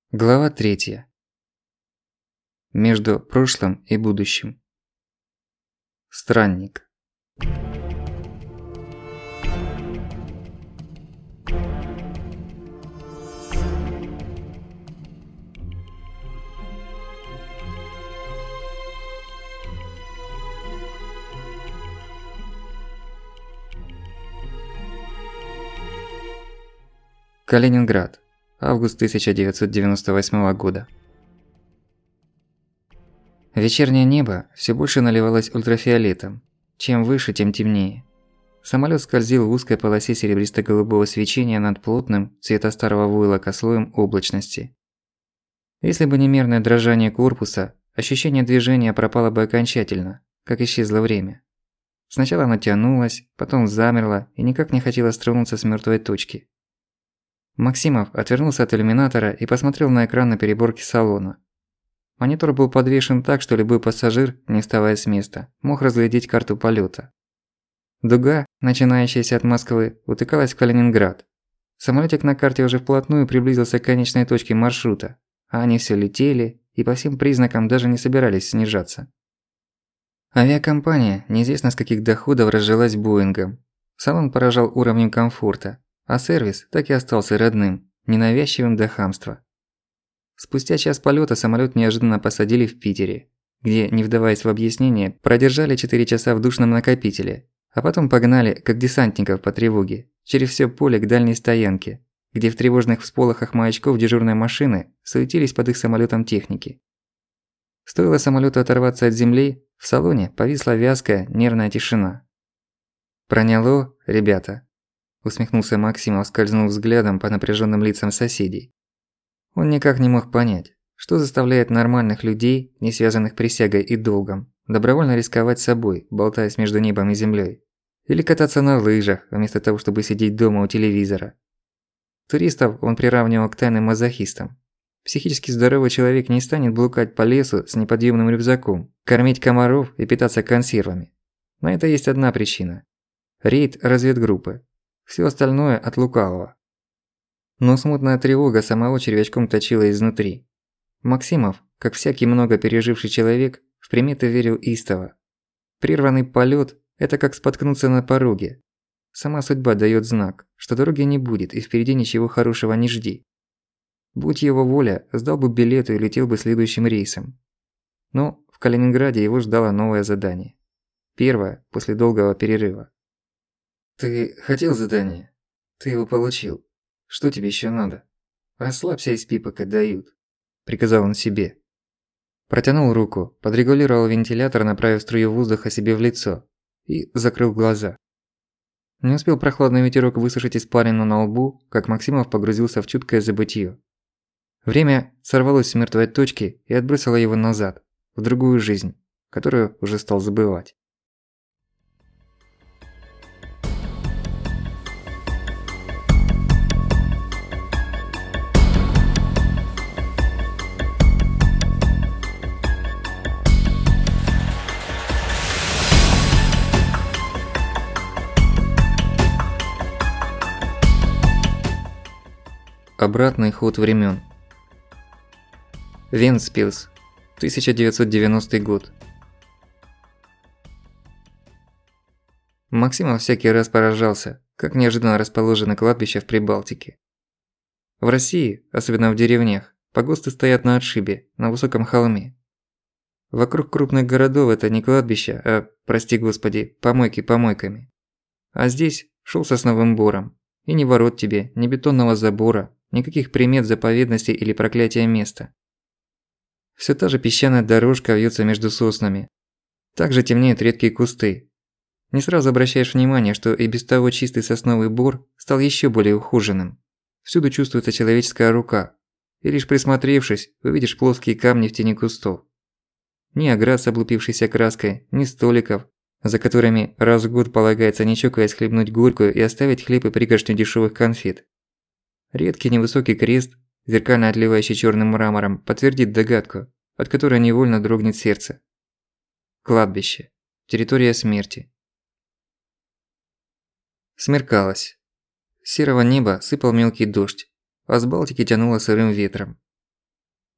Глава 3. Между прошлым и будущим. Странник. Калининград. Август 1998 года. Вечернее небо всё больше наливалось ультрафиолетом. Чем выше, тем темнее. Самолёт скользил в узкой полосе серебристо-голубого свечения над плотным, цвета старого войлока слоем облачности. Если бы не мерное дрожание корпуса, ощущение движения пропало бы окончательно, как исчезло время. Сначала оно тянулось, потом замерло и никак не хотело стронуться с мёртвой точки. Максимов отвернулся от иллюминатора и посмотрел на экран на переборке салона. Монитор был подвешен так, что любой пассажир, не вставая с места, мог разглядеть карту полёта. Дуга, начинающаяся от Москвы, утыкалась в Калининград. Самолётик на карте уже вплотную приблизился к конечной точке маршрута, а они всё летели и по всем признакам даже не собирались снижаться. Авиакомпания неизвестно с каких доходов разжилась Боингом. Салон поражал уровнем комфорта. А сервис так и остался родным, ненавязчивым до хамства. Спустя час полёта самолёт неожиданно посадили в Питере, где, не вдаваясь в объяснения, продержали 4 часа в душном накопителе, а потом погнали, как десантников по тревоге, через всё поле к дальней стоянке, где в тревожных всполохах маячков дежурной машины суетились под их самолётом техники. Стоило самолёту оторваться от земли, в салоне повисла вязкая, нервная тишина. «Проняло, ребята?» – усмехнулся Максимов, скользнув взглядом по напряжённым лицам соседей. Он никак не мог понять, что заставляет нормальных людей, не связанных присягой и долгом, добровольно рисковать собой, болтаясь между небом и землёй. Или кататься на лыжах, вместо того, чтобы сидеть дома у телевизора. Туристов он приравнивал к тайным мазохистам. Психически здоровый человек не станет блукать по лесу с неподъёмным рюкзаком, кормить комаров и питаться консервами. На это есть одна причина – рейд разведгруппы. Всё остальное от лукавого. Но смутная тревога самого червячком точила изнутри. Максимов, как всякий много переживший человек, в приметы верил истово. Прерванный полёт – это как споткнуться на пороге. Сама судьба даёт знак, что дороги не будет и впереди ничего хорошего не жди. Будь его воля, сдал бы билеты и летел бы следующим рейсом. Но в Калининграде его ждало новое задание. Первое после долгого перерыва. «Ты хотел задание? Ты его получил. Что тебе ещё надо? Расслабься и спи, пока дают», – приказал он себе. Протянул руку, подрегулировал вентилятор, направив струю воздуха себе в лицо, и закрыл глаза. Не успел прохладный ветерок высушить испарину на лбу, как Максимов погрузился в чуткое забытье. Время сорвалось с мёртвой точки и отбросило его назад, в другую жизнь, которую уже стал забывать. Обратный ход времен. Вентспилс, 1990 год. Максимов всякий раз поражался, как неожиданно расположено кладбище в Прибалтике. В России, особенно в деревнях, погосты стоят на отшибе, на высоком холме. Вокруг крупных городов это не кладбище, а, прости господи, помойки помойками. А здесь шел сосновым бором, и ни ворот тебе, ни бетонного забора, никаких примет заповедности или проклятия места. Всё та же песчаная дорожка вьётся между соснами. Также темнеют редкие кусты. Не сразу обращаешь внимание, что и без того чистый сосновый бор стал ещё более ухоженным. Всюду чувствуется человеческая рука. И лишь присмотревшись, увидишь плоские камни в тени кустов. Ни оград с облупившейся краской, ни столиков, за которыми раз в год полагается, не чокаясь, хлебнуть горькую и оставить хлеб и пригоршню дешёвых конфет. Редкий невысокий крест, зеркально отливающий чёрным мрамором, подтвердит догадку, от которой невольно дрогнет сердце. Кладбище. Территория смерти. Смеркалось. С серого неба сыпал мелкий дождь, а с Балтики тянуло сырым ветром.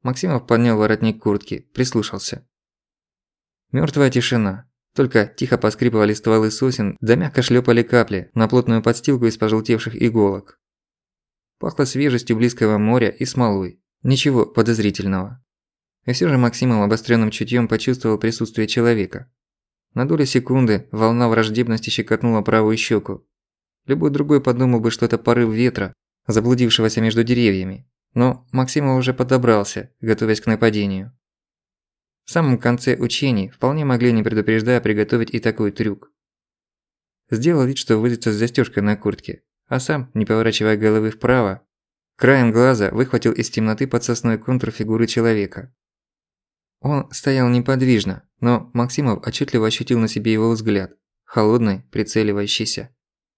Максимов поднял воротник куртки, прислушался. Мёртвая тишина. Только тихо поскрипывали стволы сосен, да мягко шлёпали капли на плотную подстилку из пожелтевших иголок. Пахло свежестью близкого моря и смолой. Ничего подозрительного. И всё же Максимов обострённым чутьём почувствовал присутствие человека. На долю секунды волна враждебности щекотнула правую щеку. Любой другой подумал бы, что это порыв ветра, заблудившегося между деревьями. Но Максимов уже подобрался, готовясь к нападению. В самом конце учений вполне могли, не предупреждая, приготовить и такой трюк. Сделал вид, что возится с застёжкой на куртке, а сам, не поворачивая головы вправо, краем глаза выхватил из темноты под сосной контур фигуры человека. Он стоял неподвижно, но Максимов отчетливо ощутил на себе его взгляд, холодный, прицеливающийся.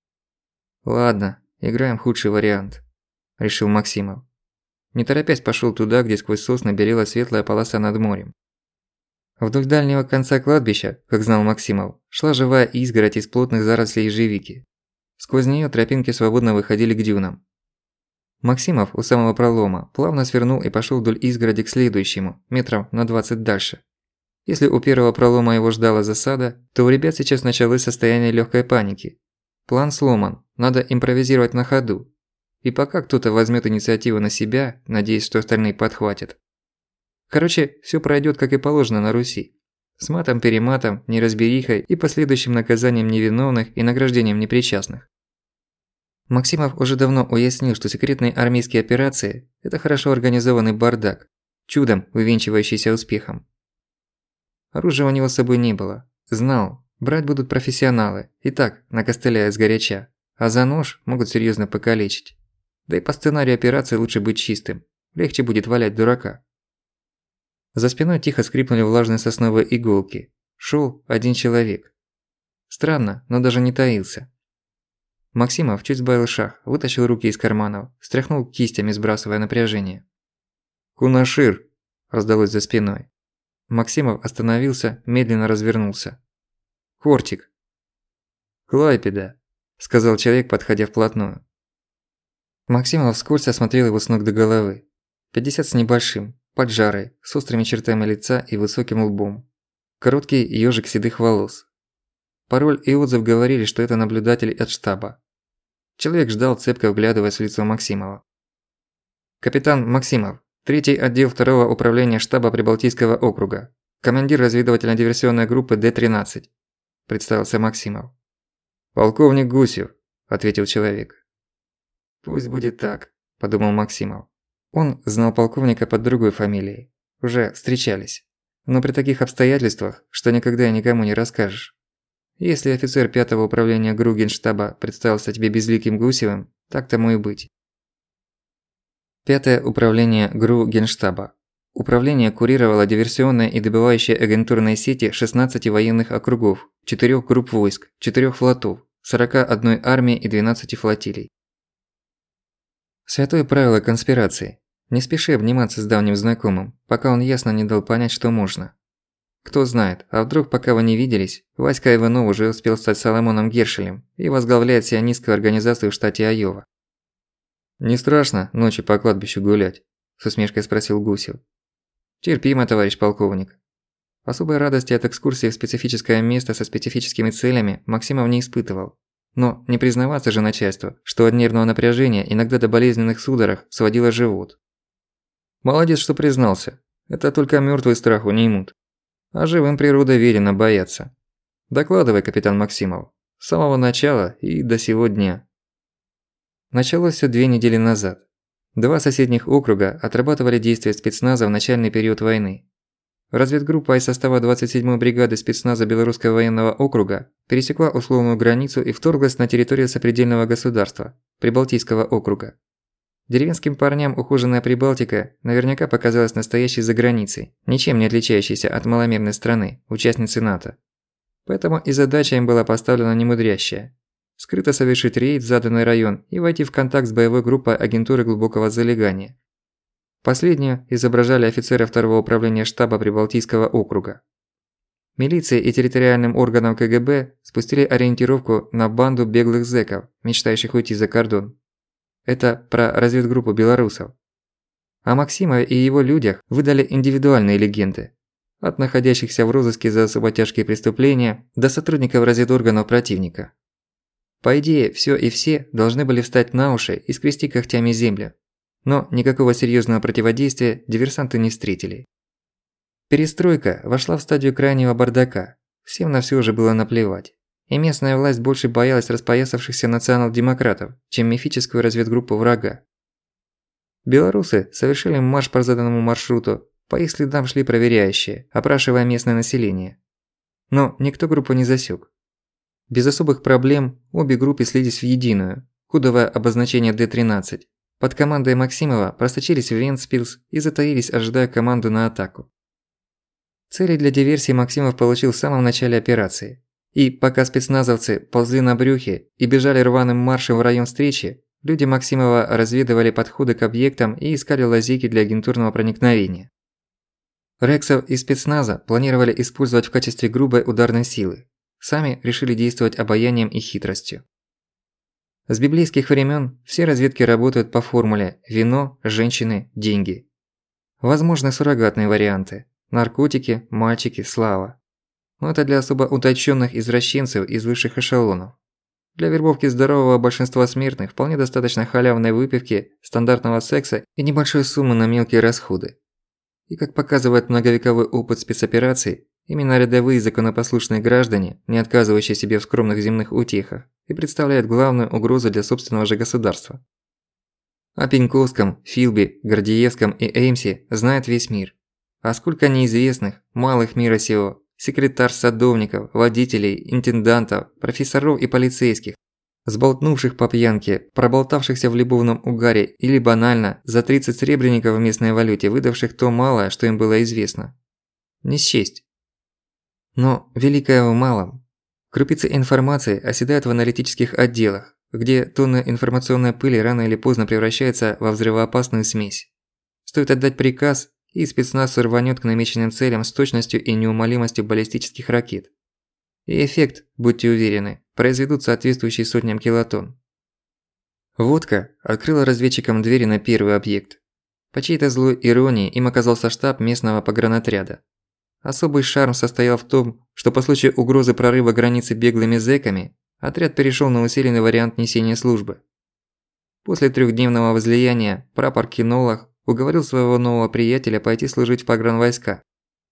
«Ладно, играем худший вариант», – решил Максимов. Не торопясь пошёл туда, где сквозь сосны белела светлая полоса над морем. Вдоль дальнего конца кладбища, как знал Максимов, шла живая изгородь из плотных зарослей ежевики. Сквозь неё тропинки свободно выходили к дюнам. Максимов у самого пролома плавно свернул и пошёл вдоль изгороди к следующему, метров на 20 дальше. Если у первого пролома его ждала засада, то у ребят сейчас началось состояние лёгкой паники. План сломан, надо импровизировать на ходу. И пока кто-то возьмёт инициативу на себя, надеясь, что остальные подхватят. Короче, всё пройдёт, как и положено на Руси. С матом-перематом, неразберихой и последующим наказанием невиновных и награждением непричастных. Максимов уже давно уяснил, что секретные армейские операции – это хорошо организованный бардак, чудом увенчивающийся успехом. Оружия у него с собой не было. Знал, брать будут профессионалы, и так, накостыляя сгоряча, а за нож могут серьёзно покалечить. Да и по сценарию операции лучше быть чистым, легче будет валять дурака. За спиной тихо скрипнули влажные сосновые иголки. Шёл один человек. Странно, но даже не таился. Максимов чуть сбавил шаг, вытащил руки из карманов, стряхнул кистями, сбрасывая напряжение. «Кунашир!» – раздалось за спиной. Максимов остановился, медленно развернулся. «Кортик!» «Клайпеда!» – сказал человек, подходя вплотную. Максимов вскользь осмотрел его с ног до головы. 50 с небольшим, поджарый, с острыми чертами лица и высоким лбом. Короткий ёжик седых волос. Пароль и отзыв говорили, что это наблюдатель от штаба. Человек ждал, цепко вглядываясь в лицо Максимова. «Капитан Максимов, 3-й отдел 2-го управления штаба Прибалтийского округа, командир разведывательно-диверсионной группы Д-13», – представился Максимов. «Полковник Гусев», – ответил человек. «Пусть будет так», – подумал Максимов. Он знал полковника под другой фамилией. Уже встречались. Но при таких обстоятельствах, что никогда и никому не расскажешь. Если офицер 5-го управления ГРУ Генштаба представился тебе безликим Гусевым, так тому и быть. 5-е управление ГРУ Генштаба. Управление курировало диверсионные и добывающие агентурные сети 16 военных округов, 4 групп войск, 4 флотов, 41 армии и 12 флотилий. Святое правило конспирации. Не спеши обниматься с давним знакомым, пока он ясно не дал понять, что можно. Кто знает, а вдруг, пока вы не виделись, Васька Иванов уже успел стать Соломоном Гершелем и возглавляет сионистскую организацию в штате Айова. «Не страшно ночью по кладбищу гулять?» – с усмешкой спросил Гусев. «Терпимо, товарищ полковник». Особой радости от экскурсии в специфическое место со специфическими целями Максимов не испытывал. Но не признаваться же начальству, что от нервного напряжения иногда до болезненных судорог сводило живот. «Молодец, что признался. Это только мёртвый страху не имут. А живым природа велено бояться. Докладывай, капитан Максимов. С самого начала и до сего дня». Началось всё 2 недели назад. 2 соседних округа отрабатывали действия спецназа в начальный период войны. Разведгруппа из состава 27-й бригады спецназа Белорусского военного округа пересекла условную границу и вторглась на территорию сопредельного государства, Прибалтийского округа. Деревенским парням ухоженная Прибалтика наверняка показалась настоящей заграницей, ничем не отличающейся от маломерной страны, участницы НАТО. Поэтому и задача им была поставлена немудрящая – скрыто совершить рейд в заданный район и войти в контакт с боевой группой агентуры глубокого залегания. Последнюю изображали офицеры 2-го управления штаба Прибалтийского округа. Милиции и территориальным органам КГБ спустили ориентировку на банду беглых зэков, мечтающих уйти за кордон. Это про разведгруппу белорусов. О Максимове и его людях выдали индивидуальные легенды. От находящихся в розыске за особо тяжкие преступления до сотрудников разведорганов противника. По идее, всё и все должны были встать на уши и скрести когтями землю. Но никакого серьёзного противодействия диверсанты не встретили. Перестройка вошла в стадию крайнего бардака. Всем на всё уже было наплевать. И местная власть больше боялась распоясавшихся национал-демократов, чем мифическую разведгруппу врага. Белорусы совершили марш по заданному маршруту, по их следам шли проверяющие, опрашивая местное население. Но никто группу не засек. Без особых проблем обе группы слились в единую, кодовое обозначение Д-13. Под командой Максимова просочились в Вентспилс и затаились, ожидая команду на атаку. Цели для диверсии Максимов получил в самом начале операции. И пока спецназовцы ползли на брюхе и бежали рваным маршем в район встречи, люди Максимова разведывали подходы к объектам и искали лазейки для агентурного проникновения. Рексов и спецназа планировали использовать в качестве грубой ударной силы. Сами решили действовать обаянием и хитростью. С библейских времен все разведки работают по формуле «вино, женщины, деньги». Возможны суррогатные варианты – наркотики, мальчики, слава. Но это для особо утонченных извращенцев из высших эшелонов. Для вербовки здорового большинства смертных вполне достаточно халявной выпивки, стандартного секса и небольшой суммы на мелкие расходы. И как показывает многовековой опыт спецопераций, именно рядовые законопослушные граждане, не отказывающие себе в скромных земных утехах, и представляют главную угрозу для собственного же государства. О Пеньковском, Филби, Гордеевском и Эймсе знает весь мир. А сколько неизвестных, малых мира сего, секретарь-садовников, водителей, интендантов, профессоров и полицейских, сболтнувших по пьянке, проболтавшихся в любовном угаре или банально за 30 сребреников в местной валюте, выдавших то малое, что им было известно. Не счесть. Но великое в малом. Крупицы информации оседают в аналитических отделах, где тонны информационной пыли рано или поздно превращаются во взрывоопасную смесь. Стоит отдать приказ, и спецназ рванёт к намеченным целям с точностью и неумолимостью баллистических ракет. И эффект, будьте уверены, произведут соответствующий сотням килотонн. Водка открыла разведчикам двери на первый объект. По чьей-то злой иронии им оказался штаб местного погранотряда. Особый шарм состоял в том, что по случаю угрозы прорыва границы беглыми зэками, отряд перешёл на усиленный вариант несения службы. После трехдневного возлияния прапор-кинолог уговорил своего нового приятеля пойти служить в погранвойска.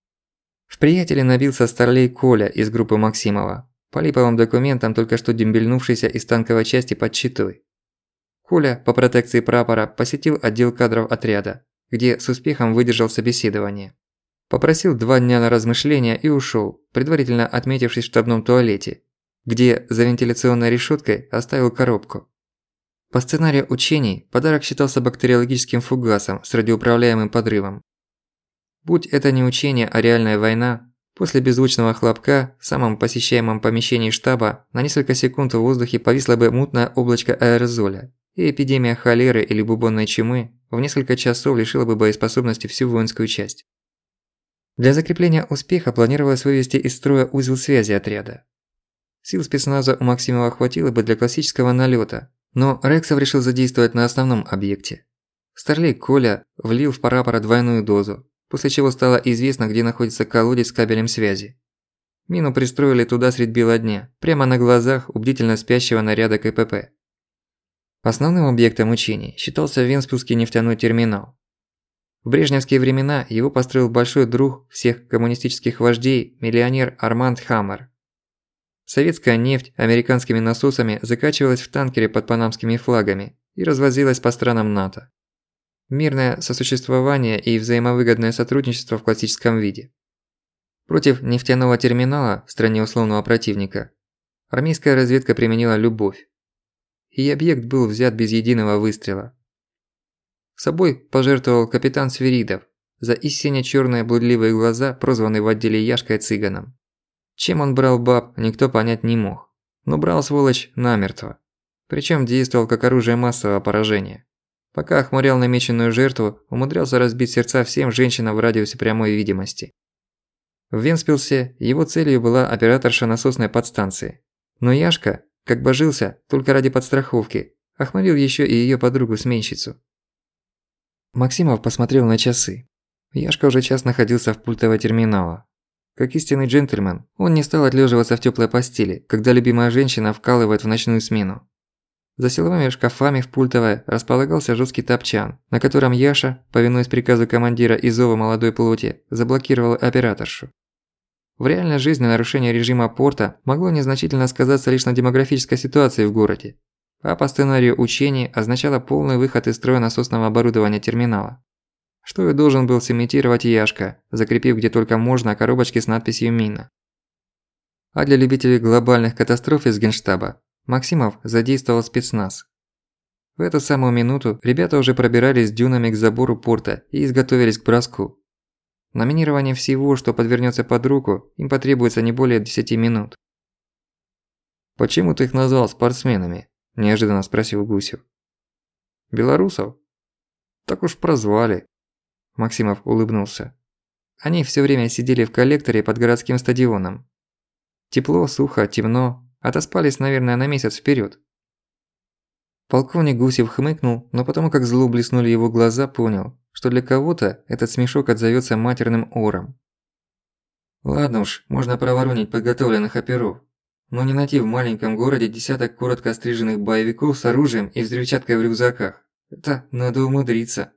В приятеля набился старлей Коля из группы Максимова, по липовым документам только что дембельнувшийся из танковой части под Читой. Коля, по протекции прапора, посетил отдел кадров отряда, где с успехом выдержал собеседование. Попросил 2 дня на размышления и ушёл, предварительно отметившись в штабном туалете, где за вентиляционной решёткой оставил коробку. По сценарию учений подарок считался бактериологическим фугасом с радиоуправляемым подрывом. Будь это не учение, а реальная война, после беззвучного хлопка в самом посещаемом помещении штаба на несколько секунд в воздухе повисло бы мутное облачко аэрозоля, и эпидемия холеры или бубонной чумы в несколько часов лишила бы боеспособности всю воинскую часть. Для закрепления успеха планировалось вывести из строя узел связи отряда. Сил спецназа у Максимова хватило бы для классического налёта, но Рексов решил задействовать на основном объекте. Старлей Коля влил в прапора двойную дозу, после чего стало известно, где находится колодец с кабелем связи. Мину пристроили туда средь бела дня, прямо на глазах у бдительно спящего наряда КПП. Основным объектом учений считался Вентспилский нефтяной терминал. В брежневские времена его построил большой друг всех коммунистических вождей, миллионер Арманд Хаммер. Советская нефть американскими насосами закачивалась в танкеры под панамскими флагами и развозилась по странам НАТО. Мирное сосуществование и взаимовыгодное сотрудничество в классическом виде. Против нефтяного терминала в стране условного противника армейская разведка применила любовь. И объект был взят без единого выстрела. Собой пожертвовал капитан Свиридов, за истинно чёрные блудливые глаза, прозванный в отделе Яшкой цыганом. Чем он брал баб, никто понять не мог. Но брал сволочь намертво. Причём действовал как оружие массового поражения. Пока охмурял намеченную жертву, умудрялся разбить сердца всем женщинам в радиусе прямой видимости. В Вентспилсе его целью была операторша насосной подстанции. Но Яшка, как божился, только ради подстраховки, охмурил ещё и её подругу-сменщицу. Максимов посмотрел на часы. Яшка уже час находился в пультовой терминала. Как истинный джентльмен, он не стал отлеживаться в теплой постели, когда любимая женщина вкалывает в ночную смену. За силовыми шкафами в пультовой располагался жесткий топчан, на котором Яша, повинуясь приказу командира и зову молодой плоти, заблокировал операторшу. В реальной жизни нарушение режима порта могло незначительно сказаться лишь на демографической ситуации в городе, а по сценарию учений означало полный выход из строя насосного оборудования терминала. Что и должен был сымитировать Яшка, закрепив где только можно коробочки с надписью «Мина». А для любителей глобальных катастроф из Генштаба Максимов задействовал спецназ. В эту самую минуту ребята уже пробирались дюнами к забору порта и изготовились к броску. На минирование всего, что подвернется под руку, им потребуется не более 10 минут. «Почему ты их назвал спортсменами?» – неожиданно спросил Гусев. «Белорусов? Так уж прозвали». Максимов улыбнулся. Они всё время сидели в коллекторе под городским стадионом. Тепло, сухо, темно, отоспались, наверное, на месяц вперёд. Полковник Гусев хмыкнул, но потому как зло блеснули его глаза, понял, что для кого-то этот смешок отзовётся матерным ором. Ладно уж, можно проворонить подготовленных оперов, но не найти в маленьком городе десяток коротко стриженных боевиков с оружием и взрывчаткой в рюкзаках. Это надо умудриться.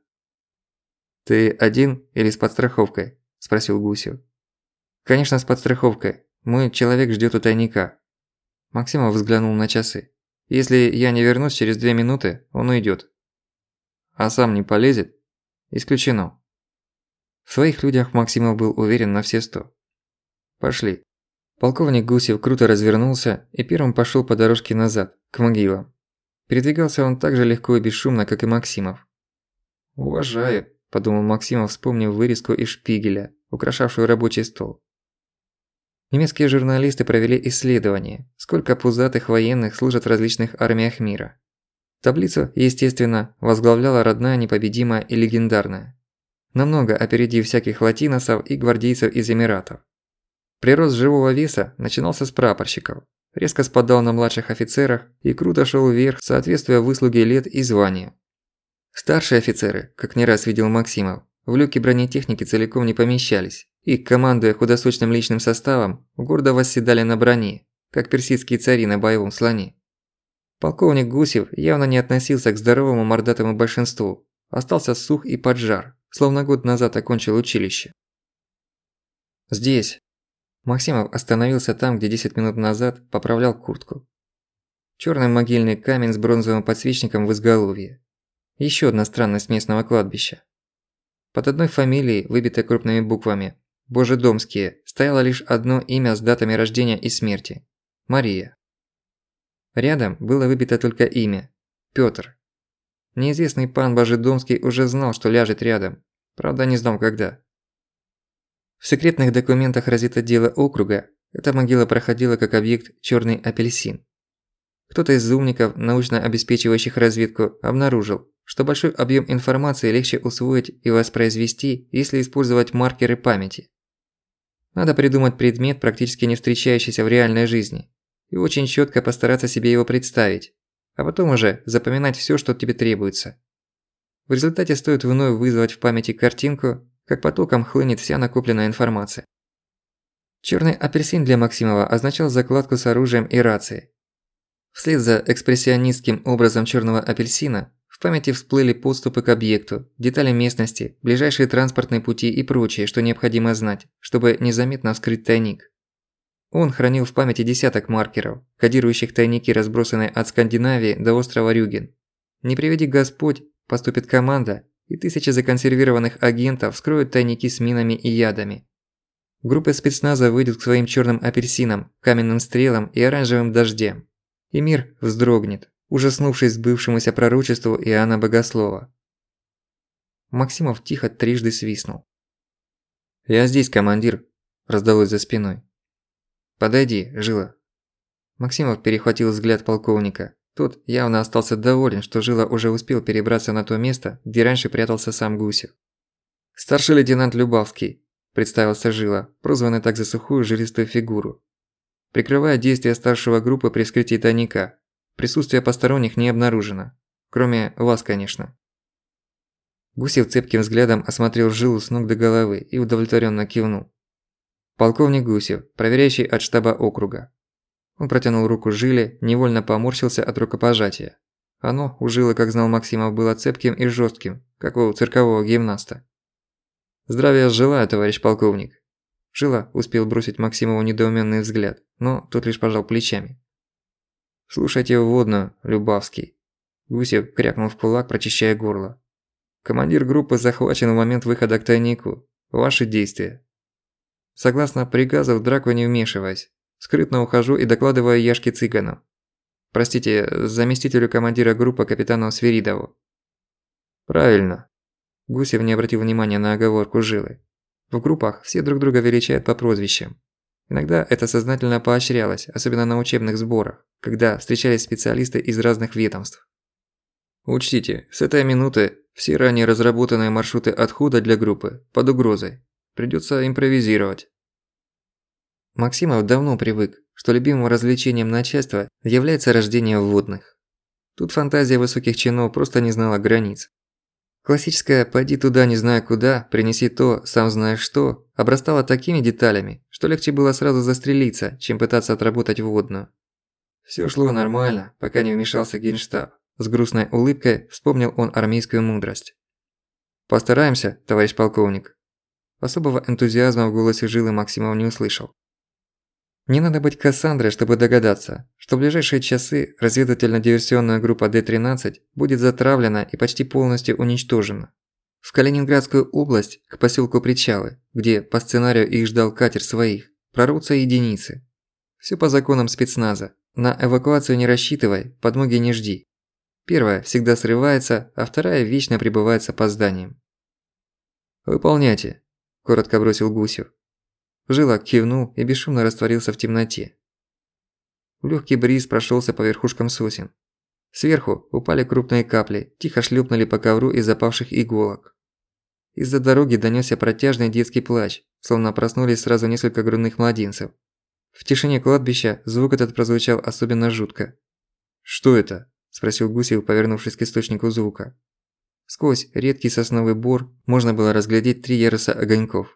«Ты один или с подстраховкой?» – спросил Гусев. «Конечно, с подстраховкой. Мой человек ждёт у тайника». Максимов взглянул на часы. «Если я не вернусь через 2 минуты, он уйдёт». «А сам не полезет?» «Исключено». В своих людях Максимов был уверен на все 100. «Пошли». Полковник Гусев круто развернулся и первым пошёл по дорожке назад, к могилам. Передвигался он так же легко и бесшумно, как и Максимов. «Уважаю», – подумал Максимов, вспомнив вырезку из Шпигеля, украшавшую рабочий стол. Немецкие журналисты провели исследование, сколько пузатых военных служат в различных армиях мира. Таблицу, естественно, возглавляла родная, непобедимая и легендарная, намного опередив всяких латиносов и гвардейцев из Эмиратов. Прирост живого веса начинался с прапорщиков, резко спадал на младших офицерах и круто шел вверх, соответствуя выслуге лет и званию. Старшие офицеры, как не раз видел Максимов, в люки бронетехники целиком не помещались, и, командуя худосочным личным составом, гордо восседали на броне, как персидские цари на боевом слоне. Полковник Гусев явно не относился к здоровому мордатому большинству, остался сух и поджар, словно год назад окончил училище. «Здесь». Максимов остановился там, где 10 минут назад поправлял куртку. Чёрный могильный камень с бронзовым подсвечником в изголовье. Ещё одна странность местного кладбища. Под одной фамилией, выбитой крупными буквами «Божедомские», стояло лишь одно имя с датами рождения и смерти – Мария. Рядом было выбито только имя – Пётр. Неизвестный пан Божедомский уже знал, что ляжет рядом, правда не знал когда. В секретных документах разведотдела округа эта могила проходила как объект «Чёрный апельсин». Кто-то из умников, научно обеспечивающих разведку, обнаружил, что большой объем информации легче усвоить и воспроизвести, если использовать маркеры памяти. Надо придумать предмет, практически не встречающийся в реальной жизни, и очень чётко постараться себе его представить, а потом уже запоминать всё, что тебе требуется. В результате стоит вновь вызвать в памяти картинку, как потоком хлынет вся накопленная информация. Чёрный апельсин для Максимова означал закладку с оружием и рацией. Вслед за экспрессионистским образом чёрного апельсина в памяти всплыли подступы к объекту, детали местности, ближайшие транспортные пути и прочее, что необходимо знать, чтобы незаметно вскрыть тайник. Он хранил в памяти десяток маркеров, кодирующих тайники, разбросанные от Скандинавии до острова Рюген. Не приведи Господь, поступит команда, и тысячи законсервированных агентов вскроют тайники с минами и ядами. Группы спецназа выйдут к своим чёрным апельсинам, каменным стрелам и оранжевым дождям. И мир вздрогнет, ужаснувшись сбывшемуся пророчеству Иоанна Богослова. Максимов тихо трижды свистнул. «Я здесь, командир», – раздалось за спиной. «Подойди, Жила». Максимов перехватил взгляд полковника. Тот явно остался доволен, что Жила уже успел перебраться на то место, где раньше прятался сам Гусев. «Старший лейтенант Любавский», – представился Жила, прозванный так за сухую жилистую фигуру. «Прикрывая действия старшего группы при вскрытии тайника. Присутствие посторонних не обнаружено. Кроме вас, конечно». Гусев цепким взглядом осмотрел Жилу с ног до головы и удовлетворенно кивнул. Полковник Гусев, проверяющий от штаба округа. Он протянул руку Жиле, невольно поморщился от рукопожатия. Оно у Жилы, как знал Максимов, было цепким и жестким, как у циркового гимнаста. «Здравия желаю, товарищ полковник». Жила успел бросить Максимову недоумённый взгляд, но тот лишь пожал плечами. «Слушайте вводную, Любавский». Гусев крякнул в кулак, прочищая горло. «Командир группы захвачен в момент выхода к тайнику. Ваши действия». «Согласно приказу, в драку не вмешиваясь. Скрытно ухожу и докладываю Яшке Цыгану. Простите, заместителю командира группы капитану Свиридову». «Правильно». Гусев не обратил внимания на оговорку Жилы. В группах все друг друга величают по прозвищам. Иногда это сознательно поощрялось, особенно на учебных сборах, когда встречались специалисты из разных ведомств. Учтите, с этой минуты все ранее разработанные маршруты отхода для группы под угрозой. Придётся импровизировать. Максимов давно привык, что любимым развлечением начальства является рождение вводных. Тут фантазия высоких чинов просто не знала границ. Классическая «пойди туда, не зная куда, принеси то, сам знаешь что» обрастала такими деталями, что легче было сразу застрелиться, чем пытаться отработать вводную. Всё шло нормально, пока не вмешался Генштаб. С грустной улыбкой вспомнил он армейскую мудрость. «Постараемся, товарищ полковник». Особого энтузиазма в голосе Жилы Максимов не услышал. Не надо быть Кассандрой, чтобы догадаться, что в ближайшие часы разведывательно-диверсионная группа Д-13 будет затравлена и почти полностью уничтожена. В Калининградскую область, к посёлку Причалы, где по сценарию их ждал катер своих, прорвутся единицы. Всё по законам спецназа. На эвакуацию не рассчитывай, подмоги не жди. Первая всегда срывается, а вторая вечно пребывает с опозданием. «Выполняйте», – коротко бросил Гусев. Жила кивнул и бесшумно растворился в темноте. Лёгкий бриз прошёлся по верхушкам сосен. Сверху упали крупные капли, тихо шлёпнули по ковру из запавших иголок. Из-за дороги донёсся протяжный детский плач, словно проснулись сразу несколько грудных младенцев. В тишине кладбища звук этот прозвучал особенно жутко. «Что это?» – спросил Гусев, повернувшись к источнику звука. Сквозь редкий сосновый бор можно было разглядеть 3 яруса огоньков.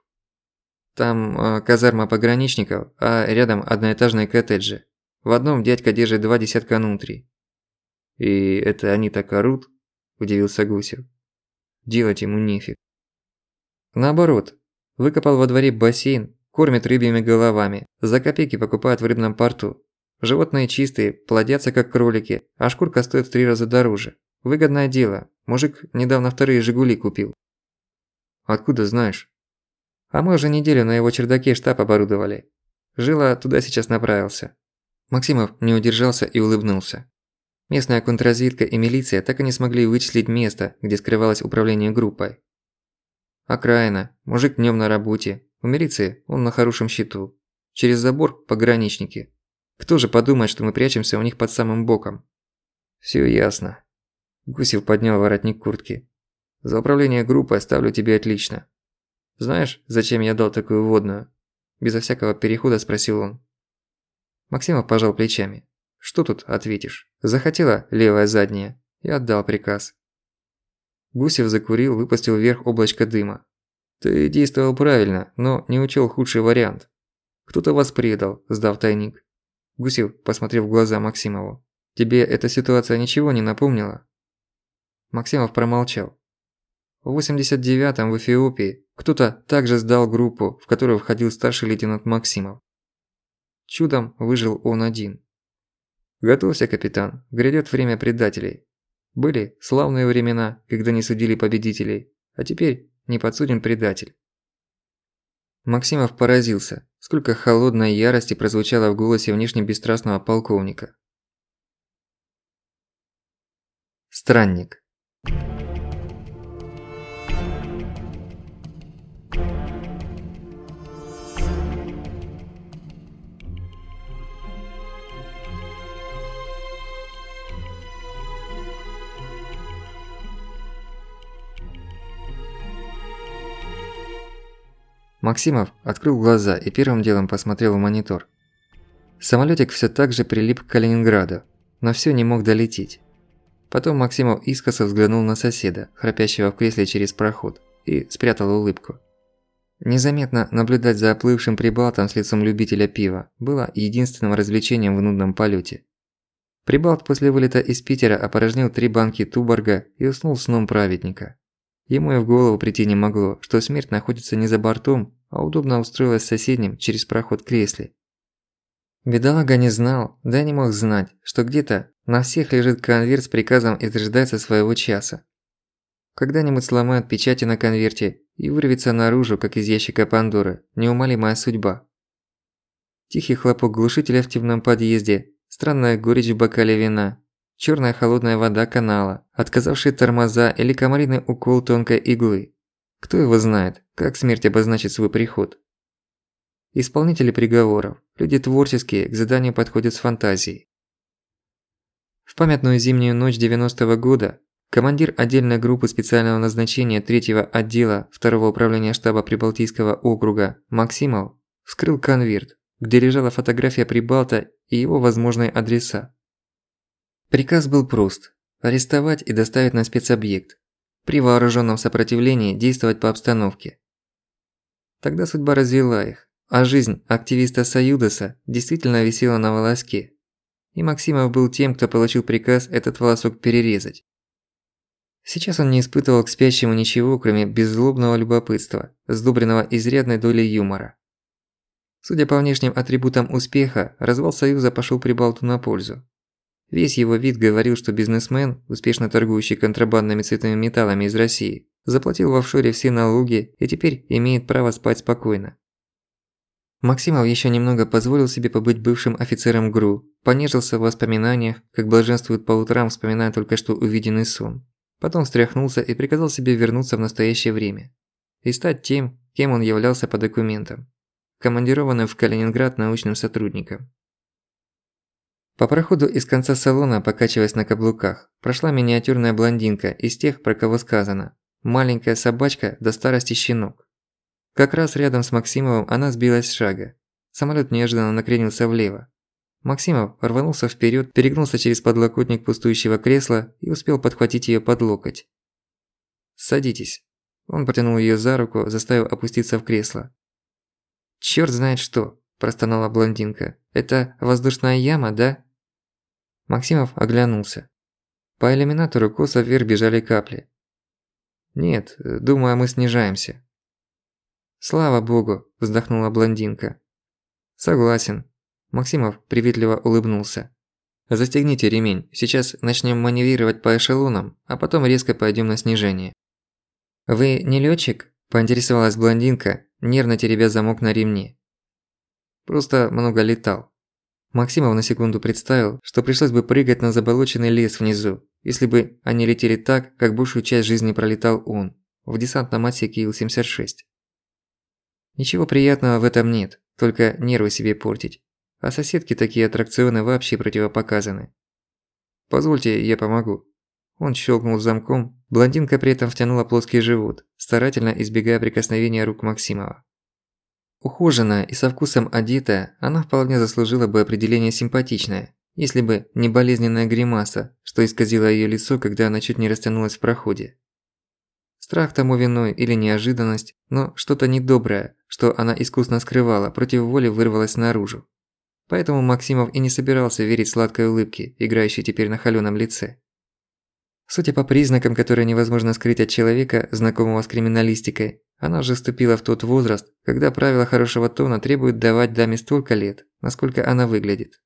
Там казарма пограничников, а рядом одноэтажные коттеджи. В одном дядька держит 2 десятка нутрий. «И это они так орут?» – удивился Гусев. «Делать ему нефиг». Наоборот, выкопал во дворе бассейн, кормят рыбьими головами, за копейки покупают в рыбном порту. Животные чистые, плодятся как кролики, а шкурка стоит в 3 раза дороже. Выгодное дело, мужик недавно 2 «Жигули» купил. «Откуда знаешь?» «А мы уже неделю на его чердаке штаб оборудовали. Жила туда сейчас направился». Максимов не удержался и улыбнулся. Местная контрразведка и милиция так и не смогли вычислить место, где скрывалось управление группой. Окраина, мужик днём на работе, у милиции он на хорошем счету. Через забор пограничники. Кто же подумает, что мы прячемся у них под самым боком? Всё ясно. Гусев поднял воротник куртки. За управление группой ставлю тебе отлично. Знаешь, зачем я дал такую вводную? Безо всякого перехода спросил он. Максимов пожал плечами. Что тут ответишь? Захотела левая задняя. Я отдал приказ. Гусев закурил, выпустил вверх облачко дыма. Ты действовал правильно, но не учёл худший вариант. Кто-то вас предал, сдав тайник. Гусев посмотрел в глаза Максимову. Тебе эта ситуация ничего не напомнила? Максимов промолчал. В 89-м в Эфиопии кто-то также сдал группу, в которую входил старший лейтенант Максимов. Чудом выжил он один. Готовься, капитан, грядёт время предателей. Были славные времена, когда не судили победителей, а теперь не подсуден предатель. Максимов поразился, сколько холодной ярости прозвучало в голосе внешне бесстрастного полковника. Странник. Максимов открыл глаза и первым делом посмотрел в монитор. Самолётик всё так же прилип к Калининграду, но всё не мог долететь. Потом Максимов искоса взглянул на соседа, храпящего в кресле через проход, и спрятал улыбку. Незаметно наблюдать за оплывшим прибалтом с лицом любителя пива было единственным развлечением в нудном полете. Прибалт после вылета из Питера опорожнил 3 банки Туборга и уснул сном праведника. Ему и в голову прийти не могло, что смерть находится не за бортом, а удобно устроилась в соседнем через проход кресле. Бедолага не знал, да не мог знать, что где-то на всех лежит конверт с приказом и дожидается своего часа. Когда-нибудь сломают печати на конверте и вырвется наружу, как из ящика Пандоры, неумолимая судьба. Тихий хлопок глушителя в темном подъезде, странная горечь в бокале вина, черная холодная вода канала, отказавшие тормоза или комариный укол тонкой иглы. Кто его знает, как смерть обозначит свой приход? Исполнители приговоров, люди творческие, к заданию подходят с фантазией. В памятную зимнюю ночь 90-го года командир отдельной группы специального назначения 3-го отдела 2-го управления штаба Прибалтийского округа Максимов вскрыл конверт, где лежала фотография Прибалта и его возможные адреса. Приказ был прост – арестовать и доставить на спецобъект. При вооруженном сопротивлении действовать по обстановке. Тогда судьба развела их, а жизнь активиста Союдоса действительно висела на волоске. И Максимов был тем, кто получил приказ этот волосок перерезать. Сейчас он не испытывал к спящему ничего, кроме беззлобного любопытства, сдобренного изрядной долей юмора. Судя по внешним атрибутам успеха, развал Союза пошёл Прибалту на пользу. Весь его вид говорил, что бизнесмен, успешно торгующий контрабандными цветными металлами из России, заплатил в офшоре все налоги и теперь имеет право спать спокойно. Максимов ещё немного позволил себе побыть бывшим офицером ГРУ, понежился в воспоминаниях, как блаженствует по утрам, вспоминая только что увиденный сон. Потом встряхнулся и приказал себе вернуться в настоящее время. И стать тем, кем он являлся по документам. Командированным в Калининград научным сотрудником. По проходу из конца салона, покачиваясь на каблуках, прошла миниатюрная блондинка из тех, про кого сказано «маленькая собачка до старости щенок». Как раз рядом с Максимовым она сбилась с шага. Самолёт неожиданно накренился влево. Максимов рванулся вперёд, перегнулся через подлокотник пустующего кресла и успел подхватить её под локоть. «Садитесь». Он протянул её за руку, заставив опуститься в кресло. «Чёрт знает что», – простонала блондинка. «Это воздушная яма, да?» Максимов оглянулся. По иллюминатору косо вверх бежали капли. «Нет, думаю, мы снижаемся». «Слава богу», – вздохнула блондинка. «Согласен». Максимов приветливо улыбнулся. «Застегните ремень, сейчас начнём маневрировать по эшелонам, а потом резко пойдём на снижение». «Вы не лётчик?» – поинтересовалась блондинка, нервно теребя замок на ремне. «Просто много летал». Максимов на секунду представил, что пришлось бы прыгать на заболоченный лес внизу, если бы они летели так, как большую часть жизни пролетал он, в десантном отсеке Ил-76. Ничего приятного в этом нет, только нервы себе портить. А соседке такие аттракционы вообще противопоказаны. «Позвольте, я помогу». Он щелкнул замком, блондинка при этом втянула плоский живот, старательно избегая прикосновения рук Максимова. Ухоженная и со вкусом одетая, она вполне заслужила бы определение «симпатичная», если бы не болезненная гримаса, что исказила её лицо, когда она чуть не растянулась в проходе. Страх тому виной или неожиданность, но что-то недоброе, что она искусно скрывала, против воли вырвалось наружу. Поэтому Максимов и не собирался верить сладкой улыбке, играющей теперь на холёном лице. Судя по признакам, которые невозможно скрыть от человека, знакомого с криминалистикой, она уже вступила в тот возраст, когда правила хорошего тона требуют давать даме столько лет, насколько она выглядит.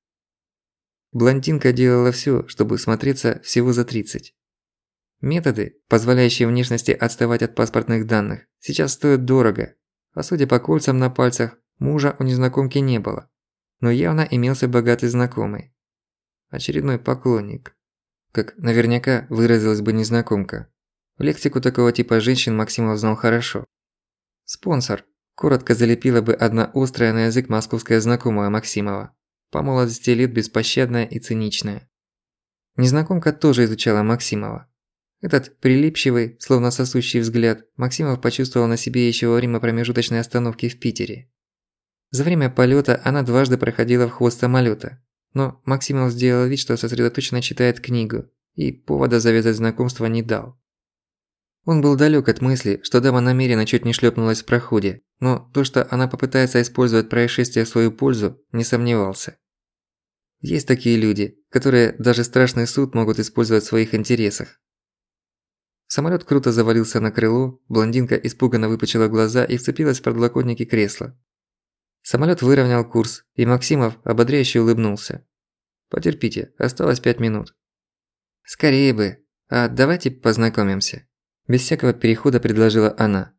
Блондинка делала всё, чтобы смотреться всего за 30. Методы, позволяющие внешности отставать от паспортных данных, сейчас стоят дорого, а судя по кольцам на пальцах, мужа у незнакомки не было. Но явно имелся богатый знакомый. Очередной поклонник. Как наверняка выразилась бы незнакомка. Лексику такого типа женщин Максимов знал хорошо. Спонсор. Коротко залепила бы одна острая на язык московская знакомая Максимова. По молодости лет беспощадная и циничная. Незнакомка тоже изучала Максимова. Этот прилипчивый, словно сосущий взгляд, Максимов почувствовал на себе ещё во время промежуточной остановки в Питере. За время полёта она дважды проходила в хвост самолёта, но Максимов сделал вид, что сосредоточенно читает книгу, и повода завязать знакомство не дал. Он был далек от мысли, что дама намеренно чуть не шлепнулась в проходе, но то, что она попытается использовать происшествие в свою пользу, не сомневался. Есть такие люди, которые даже страшный суд могут использовать в своих интересах. Самолёт круто завалился на крыло, блондинка испуганно выпучила глаза и вцепилась в подлокотники кресла. Самолёт выровнял курс, и Максимов ободряюще улыбнулся. «Потерпите, осталось 5 минут». «Скорее бы. А давайте познакомимся». Без всякого перехода предложила она.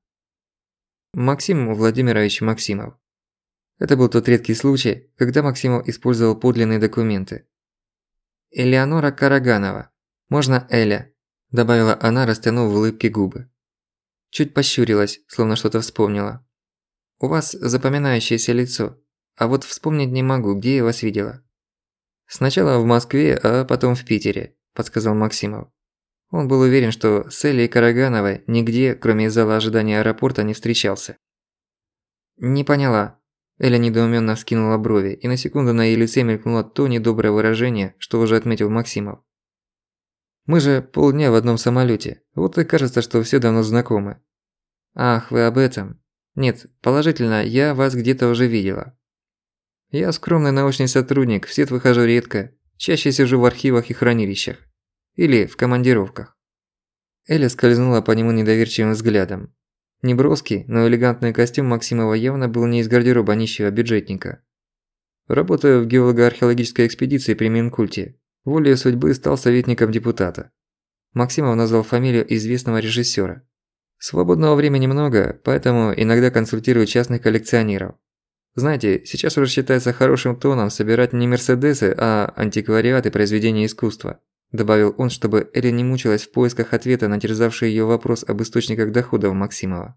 Максим Владимирович Максимов. Это был тот редкий случай, когда Максимов использовал подлинные документы. «Элеонора Караганова. Можно Эля», – добавила она, растянув в улыбке губы. Чуть пощурилась, словно что-то вспомнила. «У вас запоминающееся лицо, а вот вспомнить не могу, где я вас видела». «Сначала в Москве, а потом в Питере», – подсказал Максимов. Он был уверен, что с Элей Карагановой нигде, кроме зала ожидания аэропорта, не встречался. «Не поняла». Эля недоуменно вскинула брови, и на секунду на ее лице мелькнуло то недоброе выражение, что уже отметил Максимов. «Мы же полдня в одном самолёте, вот и кажется, что все давно знакомы». «Ах, вы об этом? Нет, положительно, я вас где-то уже видела». «Я скромный научный сотрудник, в свет выхожу редко, чаще сижу в архивах и хранилищах. Или в командировках». Эля скользнула по нему недоверчивым взглядом. Неброский, но элегантный костюм Максимова явно был не из гардероба нищего бюджетника. «Работаю в геолого-археологической экспедиции при Минкульте. Волею судьбы стал советником депутата». Максимов назвал фамилию известного режиссера. «Свободного времени много, поэтому иногда консультирую частных коллекционеров. Знаете, сейчас уже считается хорошим тоном собирать не мерседесы, а антиквариат и произведения искусства», добавил он, чтобы Эля не мучилась в поисках ответа на терзавший её вопрос об источниках доходов Максимова.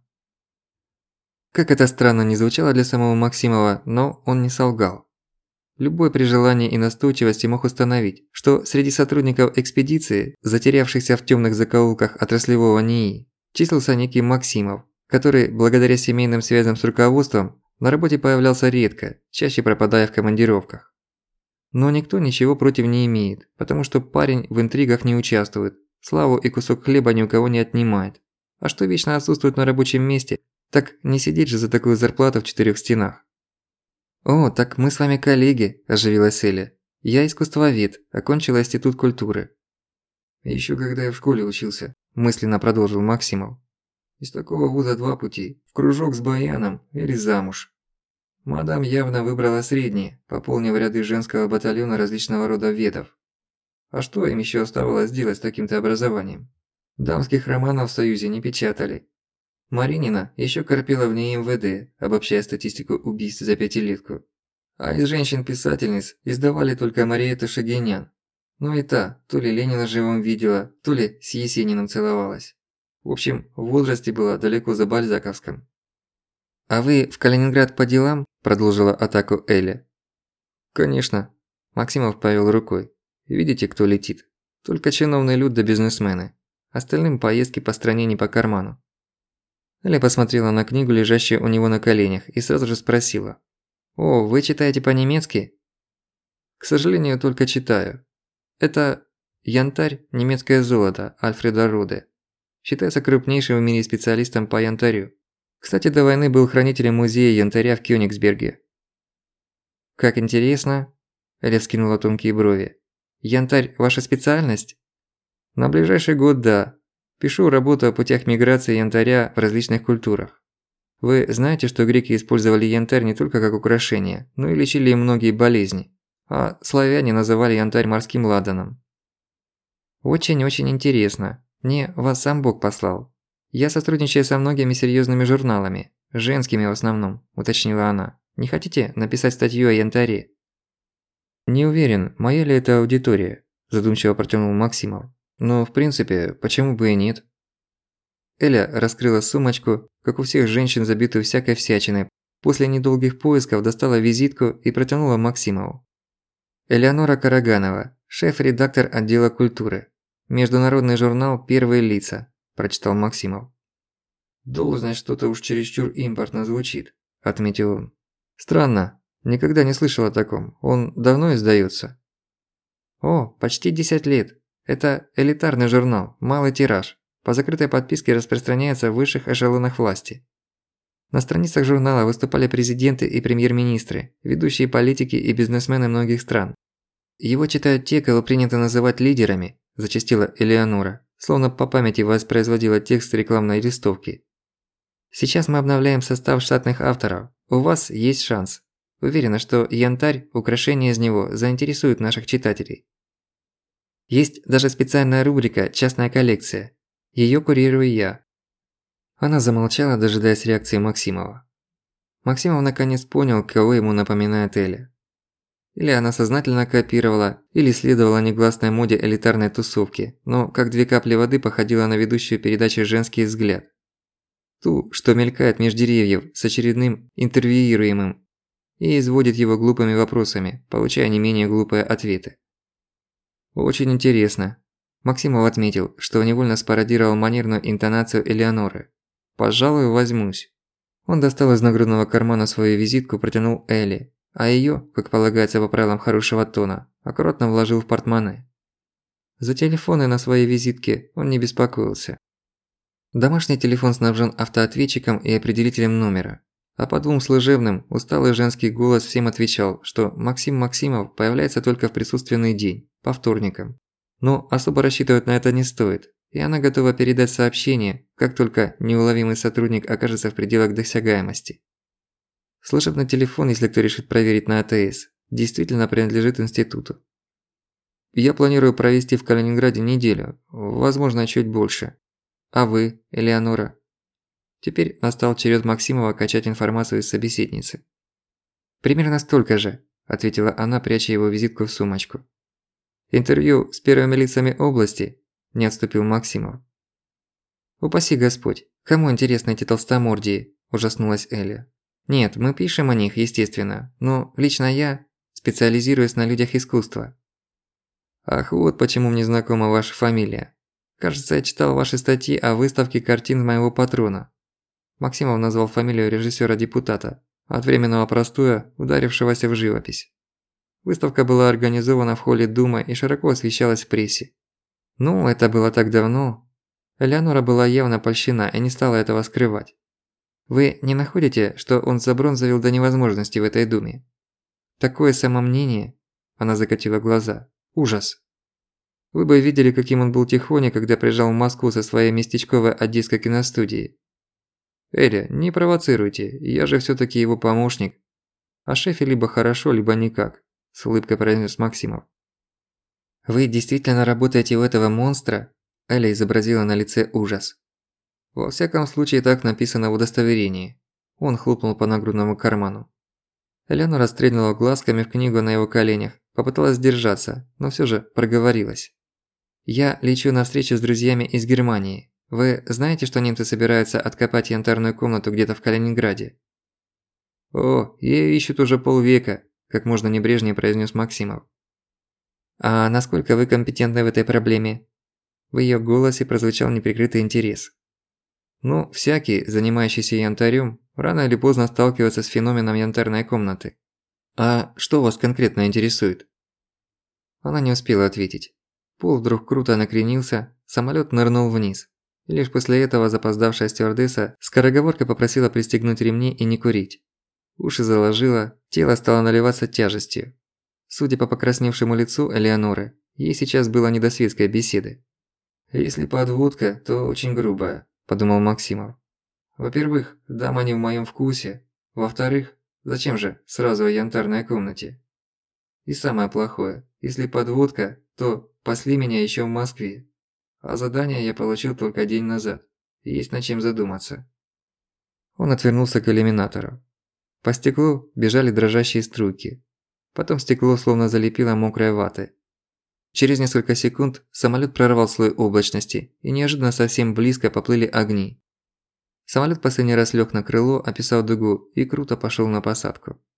Как это странно не звучало для самого Максимова, но он не солгал. Любой при желании и настойчивости мог установить, что среди сотрудников экспедиции, затерявшихся в тёмных закоулках отраслевого НИИ, числился некий Максимов, который, благодаря семейным связям с руководством, на работе появлялся редко, чаще пропадая в командировках. Но никто ничего против не имеет, потому что парень в интригах не участвует, славу и кусок хлеба ни у кого не отнимает. А что вечно отсутствует на рабочем месте, так не сидеть же за такую зарплату в 4 стенах. «О, так мы с вами коллеги», – оживилась Эля. «Я искусствовед, окончила институт культуры». «Ещё когда я в школе учился», – мысленно продолжил Максимов. «Из такого вуза 2 пути – в кружок с баяном или замуж». Мадам явно выбрала среднее, пополнив ряды женского батальона различного рода ведов. А что им ещё оставалось делать с таким-то образованием? Дамских романов в Союзе не печатали. Маринина ещё корпела в НИИ МВД, обобщая статистику убийств за 5-летку. А из женщин-писательниц издавали только Мариэту Шагинян. Ну и та, то ли Ленина живым видела, то ли с Есениным целовалась. В общем, в возрасте была далеко за Бальзаковском. «А вы в Калининград по делам?» – продолжила атаку Эля. «Конечно», – Максимов повел рукой. «Видите, кто летит? Только чиновный люд да бизнесмены. Остальным поездки по стране не по карману». Эля посмотрела на книгу, лежащую у него на коленях, и сразу же спросила. «О, вы читаете по-немецки?» «К сожалению, только читаю. Это янтарь, немецкое золото Альфреда Роде. Считается крупнейшим в мире специалистом по янтарю. Кстати, до войны был хранителем музея янтаря в Кёнигсберге». «Как интересно», – Эля вскинула тонкие брови. «Янтарь – ваша специальность?» «На ближайший год – да. Пишу работу о путях миграции янтаря в различных культурах. Вы знаете, что греки использовали янтарь не только как украшение, но и лечили им многие болезни, а славяне называли янтарь морским ладаном». «Очень-очень интересно. Мне вас сам Бог послал. Я сотрудничаю со многими серьёзными журналами, женскими в основном», – уточнила она. «Не хотите написать статью о янтаре?» «Не уверен, моя ли это аудитория», – задумчиво протянул Максимов. «Но, в принципе, почему бы и нет?» Эля раскрыла сумочку, как у всех женщин, забитую всякой всячиной. После недолгих поисков достала визитку и протянула Максимову. «Элеонора Караганова, шеф-редактор отдела культуры. Международный журнал «Первые лица», – прочитал Максимов. «Должность что-то уж чересчур импортно звучит», – отметил он. «Странно, никогда не слышал о таком. Он давно издаётся?» «О, почти 10 лет. Это элитарный журнал, малый тираж. По закрытой подписке распространяется в высших эшелонах власти. На страницах журнала выступали президенты и премьер-министры, ведущие политики и бизнесмены многих стран. Его читают те, кого принято называть лидерами, зачастила Элеонора, словно по памяти воспроизводила текст рекламной листовки. Сейчас мы обновляем состав штатных авторов. У вас есть шанс. Уверена, что янтарь, украшения из него заинтересуют наших читателей. Есть даже специальная рубрика «Частная коллекция». Её курирую я. Она замолчала, дожидаясь реакции Максимова. Максимов наконец понял, кого ему напоминает Эля. Или она сознательно копировала, или следовала негласной моде элитарной тусовки, но как две капли воды походила на ведущую передачу «Женский взгляд». Ту, что мелькает меж деревьев с очередным интервьюируемым и изводит его глупыми вопросами, получая не менее глупые ответы. Очень интересно. Максимов отметил, что невольно спародировал манерную интонацию Элеоноры. «Пожалуй, возьмусь». Он достал из нагрудного кармана свою визитку, протянул Элли, а её, как полагается по правилам хорошего тона, аккуратно вложил в портмоне. За телефоны на своей визитке он не беспокоился. Домашний телефон снабжен автоответчиком и определителем номера. А по двум служебным усталый женский голос всем отвечал, что Максим Максимов появляется только в присутственный день, по вторникам. Но особо рассчитывать на это не стоит, и она готова передать сообщение, как только неуловимый сотрудник окажется в пределах досягаемости. Служебный телефон, если кто решит проверить на АТС, действительно принадлежит институту. Я планирую провести в Калининграде неделю, возможно, чуть больше. А вы, Элеонора? Теперь настал черед Максимова качать информацию из собеседницы. «Примерно столько же», – ответила она, пряча его визитку в сумочку. «Интервью с первыми лицами области?» – не отступил Максимов. «Упаси Господь, кому интересны эти толстомордии?» – ужаснулась Эля. «Нет, мы пишем о них, естественно, но лично я специализируюсь на людях искусства». «Ах, вот почему мне знакома ваша фамилия. Кажется, я читал ваши статьи о выставке картин моего патрона». Максимов назвал фамилию режиссёра-депутата, от временного простоя, ударившегося в живопись. Выставка была организована в холле Думы и широко освещалась в прессе. Ну, это было так давно. Элеонора была явно польщена и не стала этого скрывать. Вы не находите, что он забронзовил до невозможности в этой Думе? Такое самомнение, она закатила глаза, ужас. Вы бы видели, каким он был тихоня, когда приезжал в Москву со своей местечковой одесской киностудией. Эля, не провоцируйте, я же всё-таки его помощник. О шефе либо хорошо, либо никак, с улыбкой произнес Максимов. Вы действительно работаете у этого монстра? Эля изобразила на лице ужас. Во всяком случае, так написано в удостоверении. Он хлопнул по нагрудному карману. Элеонора стрельнула глазками в книгу на его коленях, попыталась сдержаться, но всё же проговорилась. Я лечу на встречу с друзьями из Германии. Вы знаете, что немцы собираются откопать янтарную комнату где-то в Калининграде? О, её ищут уже полвека, как можно небрежнее произнес Максимов. А насколько вы компетентны в этой проблеме? В её голосе прозвучал неприкрытый интерес. Ну, всякий, занимающийся янтарем, рано или поздно сталкивается с феноменом янтарной комнаты. А что вас конкретно интересует? Она не успела ответить. Пол вдруг круто накренился, самолёт нырнул вниз. И лишь после этого запоздавшая стюардесса скороговоркой попросила пристегнуть ремни и не курить. Уши заложило, тело стало наливаться тяжестью. Судя по покрасневшему лицу Элеоноры, ей сейчас было не до светской беседы. «Если подводка, то очень грубая», – подумал Максимов. «Во-первых, дама не в моем вкусе. Во-вторых, зачем же сразу о янтарной комнате? И самое плохое, если подводка, то пасли меня еще в Москве. А задание я получил только день назад. Есть над чем задуматься». Он отвернулся к иллюминатору. По стеклу бежали дрожащие струйки. Потом стекло словно залепило мокрой ватой. Через несколько секунд самолёт прорвал слой облачности, и неожиданно совсем близко поплыли огни. Самолёт последний раз лёг на крыло, описал дугу и круто пошёл на посадку.